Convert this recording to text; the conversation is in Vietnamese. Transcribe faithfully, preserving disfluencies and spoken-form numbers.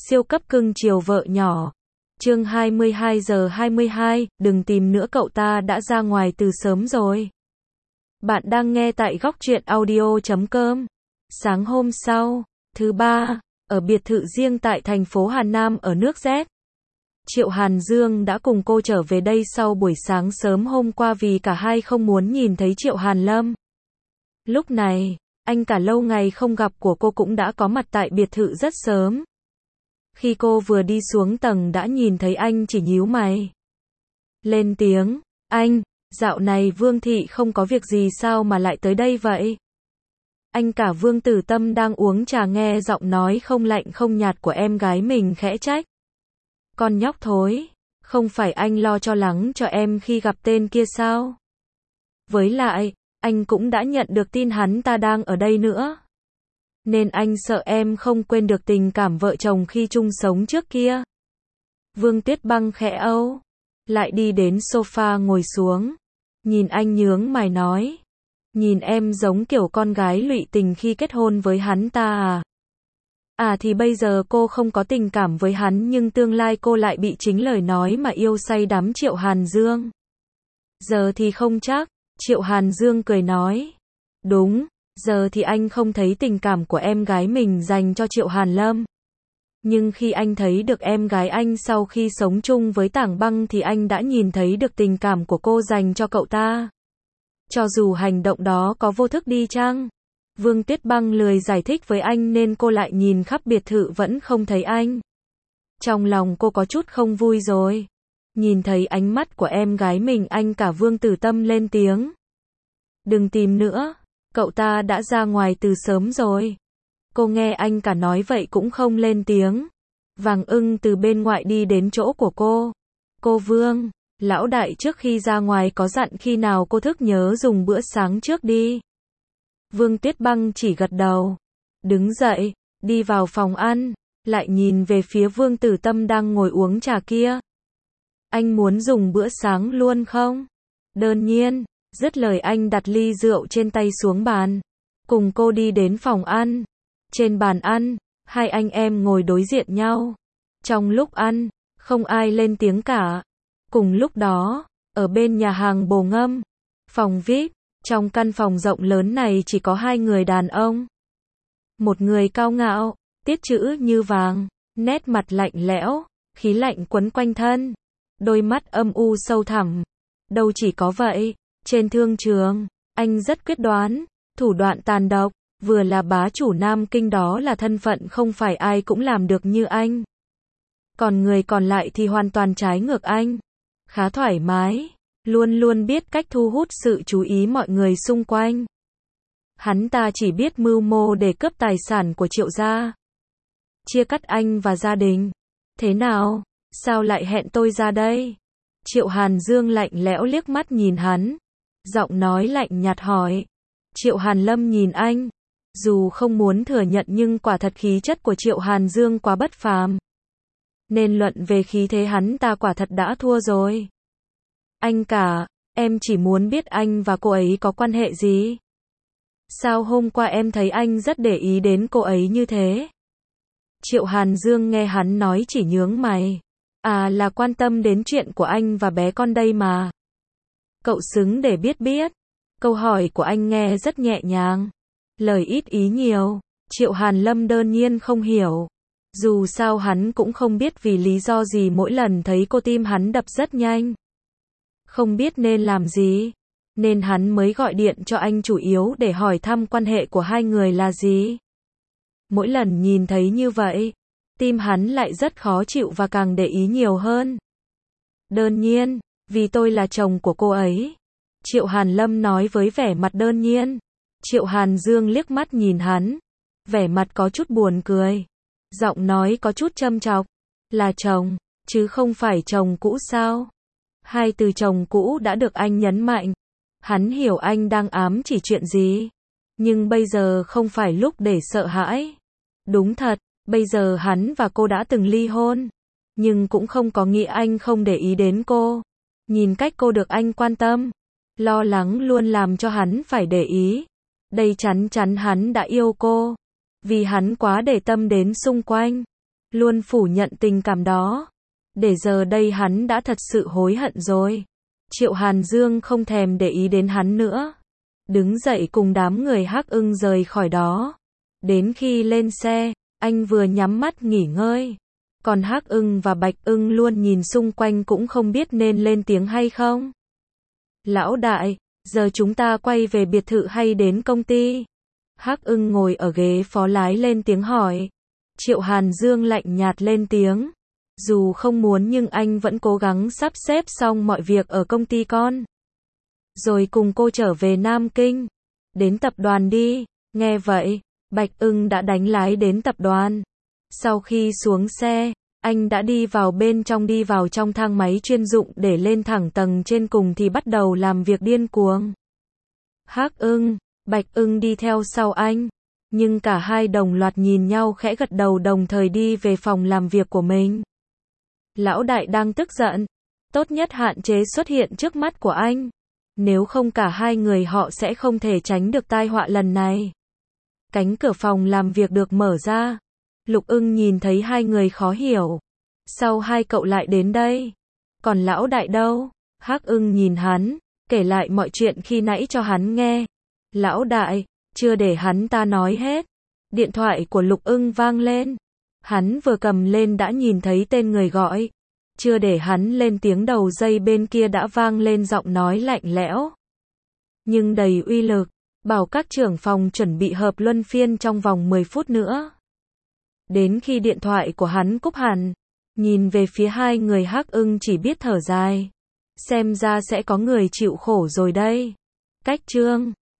Siêu cấp cưng chiều vợ nhỏ. Chương hai mươi hai giờ hai mươi hai, đừng tìm nữa, cậu ta đã ra ngoài từ sớm rồi. Bạn đang nghe tại góc truyện audio chấm com. Sáng hôm sau, thứ ba, ở biệt thự riêng tại thành phố Hà Nam ở nước Z. Triệu Hàn Dương đã cùng cô trở về đây sau buổi sáng sớm hôm qua vì cả hai không muốn nhìn thấy Triệu Hàn Lâm. Lúc này, anh cả lâu ngày không gặp của cô cũng đã có mặt tại biệt thự rất sớm. Khi cô vừa đi xuống tầng đã nhìn thấy anh chỉ nhíu mày. Lên tiếng, anh, dạo này Vương Thị không có việc gì sao mà lại tới đây vậy? Anh cả Vương Tử Tâm đang uống trà nghe giọng nói không lạnh không nhạt của em gái mình khẽ trách. Con nhóc thối, không phải anh lo cho lắng cho em khi gặp tên kia sao? Với lại, anh cũng đã nhận được tin hắn ta đang ở đây nữa. Nên anh sợ em không quên được tình cảm vợ chồng khi chung sống trước kia. Vương Tuyết Băng khẽ âu, lại đi đến sofa ngồi xuống. Nhìn anh nhướng mày nói. Nhìn em giống kiểu con gái lụy tình khi kết hôn với hắn ta à? À thì bây giờ cô không có tình cảm với hắn nhưng tương lai cô lại bị chính lời nói mà yêu say đắm Triệu Hàn Dương. Giờ thì không chắc, Triệu Hàn Dương cười nói. Đúng, giờ thì anh không thấy tình cảm của em gái mình dành cho Triệu Hàn Lâm. Nhưng khi anh thấy được em gái anh sau khi sống chung với Tảng Băng thì anh đã nhìn thấy được tình cảm của cô dành cho cậu ta. Cho dù hành động đó có vô thức đi chăng? Vương Tuyết Băng lười giải thích với anh nên cô lại nhìn khắp biệt thự vẫn không thấy anh. Trong lòng cô có chút không vui rồi. Nhìn thấy ánh mắt của em gái mình anh cả Vương Tử Tâm lên tiếng. Đừng tìm nữa, cậu ta đã ra ngoài từ sớm rồi. Cô nghe anh cả nói vậy cũng không lên tiếng. Vàng Ưng từ bên ngoại đi đến chỗ của cô. Cô Vương, lão đại trước khi ra ngoài có dặn khi nào cô thức nhớ dùng bữa sáng trước đi. Vương Tuyết Băng chỉ gật đầu. Đứng dậy, đi vào phòng ăn, lại nhìn về phía Vương Tử Tâm đang ngồi uống trà kia. Anh muốn dùng bữa sáng luôn không? Đương nhiên, dứt lời anh đặt ly rượu trên tay xuống bàn. Cùng cô đi đến phòng ăn. Trên bàn ăn, hai anh em ngồi đối diện nhau. Trong lúc ăn, không ai lên tiếng cả. Cùng lúc đó, ở bên nhà hàng Bồ Ngâm, phòng vi ai pi, trong căn phòng rộng lớn này chỉ có hai người đàn ông. Một người cao ngạo, tiết chữ như vàng, nét mặt lạnh lẽo, khí lạnh quấn quanh thân, đôi mắt âm u sâu thẳm. Đâu chỉ có vậy, trên thương trường, anh rất quyết đoán, thủ đoạn tàn độc, vừa là bá chủ Nam Kinh đó là thân phận không phải ai cũng làm được như anh. Còn người còn lại thì hoàn toàn trái ngược anh, khá thoải mái, luôn luôn biết cách thu hút sự chú ý mọi người xung quanh. Hắn ta chỉ biết mưu mô để cướp tài sản của Triệu gia. Chia cắt anh và gia đình. Thế nào? Sao lại hẹn tôi ra đây? Triệu Hàn Dương lạnh lẽo liếc mắt nhìn hắn. Giọng nói lạnh nhạt hỏi. Triệu Hàn Lâm nhìn anh. Dù không muốn thừa nhận nhưng quả thật khí chất của Triệu Hàn Dương quá bất phàm. Nên luận về khí thế hắn ta quả thật đã thua rồi. Anh cả, em chỉ muốn biết anh và cô ấy có quan hệ gì? Sao hôm qua em thấy anh rất để ý đến cô ấy như thế? Triệu Hàn Dương nghe hắn nói chỉ nhướng mày. À là quan tâm đến chuyện của anh và bé con đây mà. Cậu xứng để biết biết. Câu hỏi của anh nghe rất nhẹ nhàng. Lời ít ý nhiều. Triệu Hàn Lâm đương nhiên không hiểu. Dù sao hắn cũng không biết vì lý do gì mỗi lần thấy cô tim hắn đập rất nhanh. Không biết nên làm gì. Nên hắn mới gọi điện cho anh chủ yếu để hỏi thăm quan hệ của hai người là gì. Mỗi lần nhìn thấy như vậy, tim hắn lại rất khó chịu và càng để ý nhiều hơn. Đương nhiên, vì tôi là chồng của cô ấy. Triệu Hàn Lâm nói với vẻ mặt đương nhiên. Triệu Hàn Dương liếc mắt nhìn hắn. Vẻ mặt có chút buồn cười. Giọng nói có chút châm chọc. Là chồng, chứ không phải chồng cũ sao? Hai từ chồng cũ đã được anh nhấn mạnh. Hắn hiểu anh đang ám chỉ chuyện gì. Nhưng bây giờ không phải lúc để sợ hãi. Đúng thật, bây giờ hắn và cô đã từng ly hôn. Nhưng cũng không có nghĩa anh không để ý đến cô. Nhìn cách cô được anh quan tâm, lo lắng luôn làm cho hắn phải để ý. Đây chắn chắn hắn đã yêu cô. Vì hắn quá để tâm đến xung quanh. luôn phủ nhận tình cảm đó. Để giờ đây hắn đã thật sự hối hận rồi. Triệu Hàn Dương không thèm để ý đến hắn nữa. Đứng dậy cùng đám người Hắc Ưng rời khỏi đó. Đến khi lên xe, anh vừa nhắm mắt nghỉ ngơi. Còn Hắc Ưng và Bạch Ưng luôn nhìn xung quanh cũng không biết nên lên tiếng hay không. Lão đại, giờ chúng ta quay về biệt thự hay đến công ty? Hắc Ưng ngồi ở ghế phó lái lên tiếng hỏi. Triệu Hàn Dương lạnh nhạt lên tiếng. Dù không muốn nhưng anh vẫn cố gắng sắp xếp xong mọi việc ở công ty con. Rồi cùng cô trở về Nam Kinh. Đến tập đoàn đi. Nghe vậy, Bạch Ưng đã đánh lái đến tập đoàn. Sau khi xuống xe, anh đã đi vào bên trong đi vào trong thang máy chuyên dụng để lên thẳng tầng trên cùng thì bắt đầu làm việc điên cuồng. Hắc Ưng, Bạch Ưng đi theo sau anh. Nhưng cả hai đồng loạt nhìn nhau khẽ gật đầu đồng thời đi về phòng làm việc của mình. Lão đại đang tức giận. Tốt nhất hạn chế xuất hiện trước mắt của anh. Nếu không cả hai người họ sẽ không thể tránh được tai họa lần này. Cánh cửa phòng làm việc được mở ra. Lục Ưng nhìn thấy hai người khó hiểu. Sao hai cậu lại đến đây? Còn lão đại đâu? Hắc Ưng nhìn hắn, kể lại mọi chuyện khi nãy cho hắn nghe. Lão đại, chưa để hắn ta nói hết. Điện thoại của Lục Ưng vang lên. Hắn vừa cầm lên đã nhìn thấy tên người gọi. Chưa để hắn lên tiếng đầu dây bên kia đã vang lên giọng nói lạnh lẽo. Nhưng đầy uy lực, bảo các trưởng phòng chuẩn bị họp luân phiên trong vòng mười phút nữa. Đến khi điện thoại của hắn cúp hẳn, nhìn về phía hai người Hắc Ưng chỉ biết thở dài. Xem ra sẽ có người chịu khổ rồi đây. Cách chương